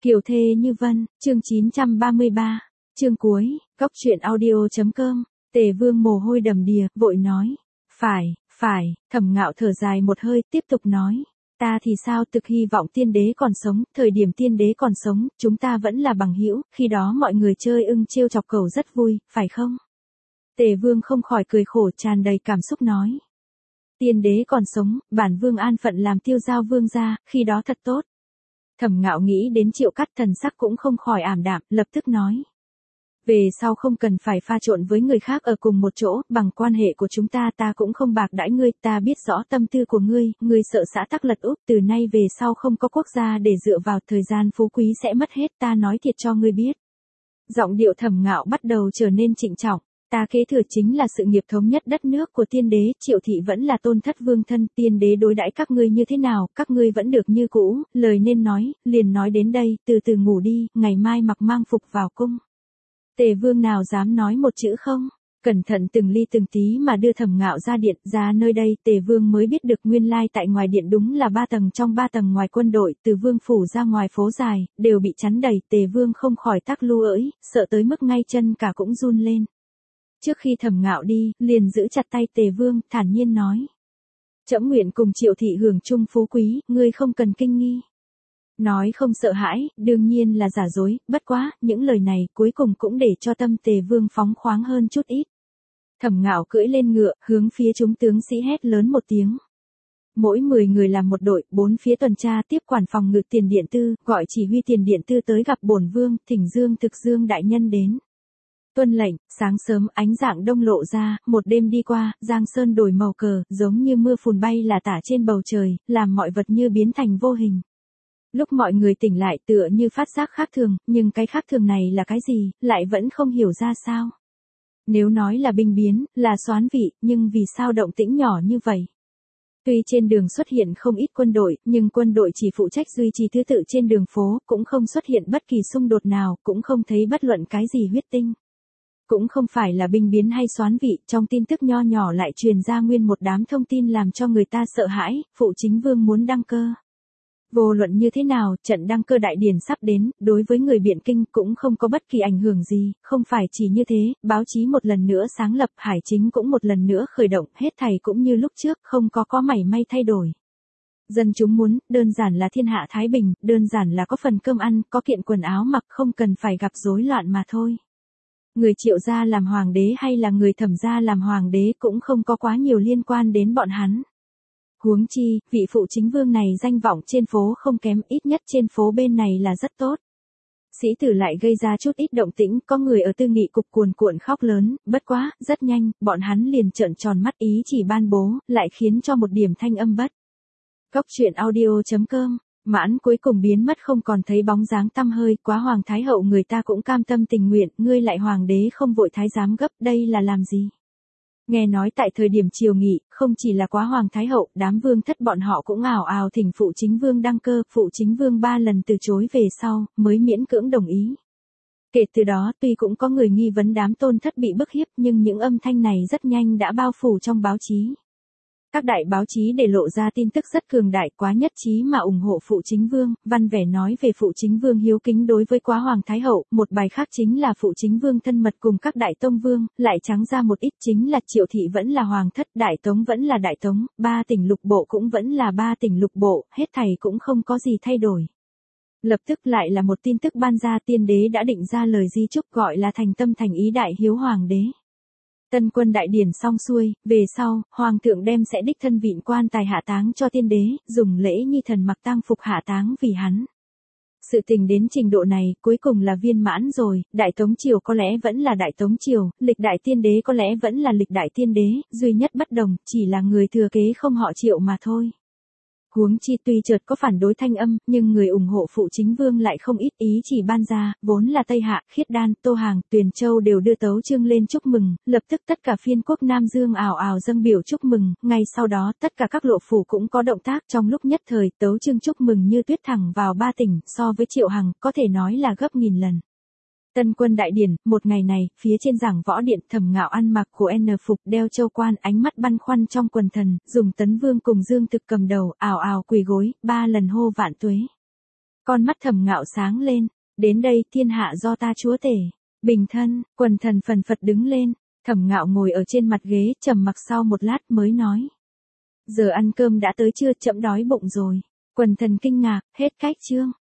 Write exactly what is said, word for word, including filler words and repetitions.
Kiều thê như vân, chương chín trăm ba mươi ba, chương cuối, cốc truyện audio.com, Tề Vương mồ hôi đầm đìa, vội nói, phải, phải, Thẩm Ngạo thở dài một hơi, tiếp tục nói, ta thì sao, thực hy vọng tiên đế còn sống, thời điểm tiên đế còn sống, chúng ta vẫn là bằng hữu, khi đó mọi người chơi ưng trêu chọc cẩu rất vui, phải không? Tề Vương không khỏi cười khổ, tràn đầy cảm xúc nói, tiên đế còn sống, bản vương an phận làm tiêu giao vương gia, khi đó thật tốt. Thẩm Ngạo nghĩ đến Triệu Cắt, thần sắc cũng không khỏi ảm đạm, lập tức nói. Về sau không cần phải pha trộn với người khác ở cùng một chỗ, bằng quan hệ của chúng ta ta cũng không bạc đãi ngươi, ta biết rõ tâm tư của ngươi, ngươi sợ xã tắc lật úp, từ nay về sau không có quốc gia để dựa vào, thời gian phú quý sẽ mất hết, ta nói thiệt cho ngươi biết. Giọng điệu Thẩm Ngạo bắt đầu trở nên trịnh trọng. Ta kế thừa chính là sự nghiệp thống nhất đất nước của tiên đế, Triệu thị vẫn là tôn thất vương thân, tiên đế đối đãi các ngươi như thế nào, các ngươi vẫn được như cũ, lời nên nói, liền nói đến đây, từ từ ngủ đi, ngày mai mặc mang phục vào cung. Tề Vương nào dám nói một chữ không? Cẩn thận từng ly từng tí mà đưa Thẩm Ngạo ra điện, ra nơi đây, Tề Vương mới biết được nguyên lai tại ngoài điện đúng là ba tầng trong ba tầng ngoài quân đội, từ vương phủ ra ngoài phố dài, đều bị chắn đầy, Tề Vương không khỏi tắc lu ỡi, sợ tới mức ngay chân cả cũng run lên. Trước khi Thẩm Ngạo đi, liền giữ chặt tay Tề Vương, thản nhiên nói. Trẫm nguyện cùng Triệu thị hưởng chung phú quý, ngươi không cần kinh nghi. Nói không sợ hãi, đương nhiên là giả dối, bất quá, những lời này cuối cùng cũng để cho tâm Tề Vương phóng khoáng hơn chút ít. Thẩm Ngạo cưỡi lên ngựa, hướng phía chúng tướng sĩ hét lớn một tiếng. Mỗi mười người làm một đội, bốn phía tuần tra tiếp quản phòng ngự tiền điện tư, gọi chỉ huy tiền điện tư tới gặp bổn vương, thỉnh Dương Thực Dương đại nhân đến. Tuân lệnh, sáng sớm ánh dạng đông lộ ra, một đêm đi qua, Giang Sơn đổi màu cờ, giống như mưa phùn bay là tả trên bầu trời, làm mọi vật như biến thành vô hình. Lúc mọi người tỉnh lại tựa như phát giác khác thường, nhưng cái khác thường này là cái gì, lại vẫn không hiểu ra sao. Nếu nói là binh biến, là soán vị, nhưng vì sao động tĩnh nhỏ như vậy? Tuy trên đường xuất hiện không ít quân đội, nhưng quân đội chỉ phụ trách duy trì thứ tự trên đường phố, cũng không xuất hiện bất kỳ xung đột nào, cũng không thấy bất luận cái gì huyết tinh. Cũng không phải là binh biến hay soán vị, trong tin tức nho nhỏ lại truyền ra nguyên một đám thông tin làm cho người ta sợ hãi, phụ chính vương muốn đăng cơ. Vô luận như thế nào, trận đăng cơ đại điển sắp đến, đối với người Biện Kinh cũng không có bất kỳ ảnh hưởng gì, không phải chỉ như thế, báo chí một lần nữa sáng lập, hải chính cũng một lần nữa khởi động, hết thảy cũng như lúc trước, không có có mảy may thay đổi. Dân chúng muốn, đơn giản là thiên hạ thái bình, đơn giản là có phần cơm ăn, có kiện quần áo mặc, không cần phải gặp rối loạn mà thôi. Người Triệu gia làm hoàng đế hay là người Thẩm gia làm hoàng đế cũng không có quá nhiều liên quan đến bọn hắn. Huống chi, vị phụ chính vương này danh vọng trên phố không kém, ít nhất trên phố bên này là rất tốt. Sĩ tử lại gây ra chút ít động tĩnh, có người ở tư nghị cục cuồn cuộn khóc lớn, bất quá, rất nhanh, bọn hắn liền trợn tròn mắt ý chỉ ban bố, lại khiến cho một điểm thanh âm bất. Cốc truyện audio.com, Mãn cuối cùng biến mất không còn thấy bóng dáng tăm hơi, quá hoàng thái hậu người ta cũng cam tâm tình nguyện, ngươi lại hoàng đế không vội thái giám gấp, đây là làm gì? Nghe nói tại thời điểm triều nghị, không chỉ là quá hoàng thái hậu, đám vương thất bọn họ cũng ào ào thỉnh phụ chính vương đăng cơ, phụ chính vương ba lần từ chối về sau, mới miễn cưỡng đồng ý. Kể từ đó tuy cũng có người nghi vấn đám tôn thất bị bức hiếp, nhưng những âm thanh này rất nhanh đã bao phủ trong báo chí. Các đại báo chí để lộ ra tin tức rất cường đại, quá nhất trí mà ủng hộ phụ chính vương, văn vẻ nói về phụ chính vương hiếu kính đối với quá hoàng thái hậu, một bài khác chính là phụ chính vương thân mật cùng các đại tông vương, lại trắng ra một ít chính là Triệu thị vẫn là hoàng thất, đại tống vẫn là đại tống, ba tỉnh lục bộ cũng vẫn là ba tỉnh lục bộ, hết thảy cũng không có gì thay đổi. Lập tức lại là một tin tức ban ra, tiên đế đã định ra lời di chúc gọi là thành tâm thành ý đại hiếu hoàng đế. Tân quân đại điển xong xuôi, về sau, hoàng thượng đem sẽ đích thân vịn quan tài hạ táng cho tiên đế, dùng lễ nhi thần mặc tang phục hạ táng vì hắn. Sự tình đến trình độ này, cuối cùng là viên mãn rồi, đại tống triều có lẽ vẫn là đại tống triều, lịch đại tiên đế có lẽ vẫn là lịch đại tiên đế, duy nhất bất đồng, chỉ là người thừa kế không họ Triệu mà thôi. Huống chi tuy chợt có phản đối thanh âm, nhưng người ủng hộ phụ chính vương lại không ít, ý chỉ ban ra, vốn là Tây Hạ, Khiết Đan, Tô Hàng, Tuyền Châu đều đưa tấu chương lên chúc mừng, lập tức tất cả phiên quốc Nam Dương ào ào dâng biểu chúc mừng, ngay sau đó tất cả các lộ phủ cũng có động tác, trong lúc nhất thời tấu chương chúc mừng như tuyết thẳng vào ba tỉnh, so với Triệu Hằng, có thể nói là gấp nghìn lần. Tân quân đại điển, một ngày này, phía trên giảng võ điện, Thẩm Ngạo ăn mặc của N phục, đeo châu quan, ánh mắt băn khoăn trong quần thần, dùng Tấn Vương cùng Dương Thực cầm đầu, ào ào quỳ gối, ba lần hô vạn tuế. Con mắt Thẩm Ngạo sáng lên, đến đây thiên hạ do ta chúa tể. Bình thân, quần thần phần phật đứng lên, Thẩm Ngạo ngồi ở trên mặt ghế trầm mặc sau một lát mới nói. Giờ ăn cơm đã tới chưa, trẫm đói bụng rồi. Quần thần kinh ngạc, hết cách chương.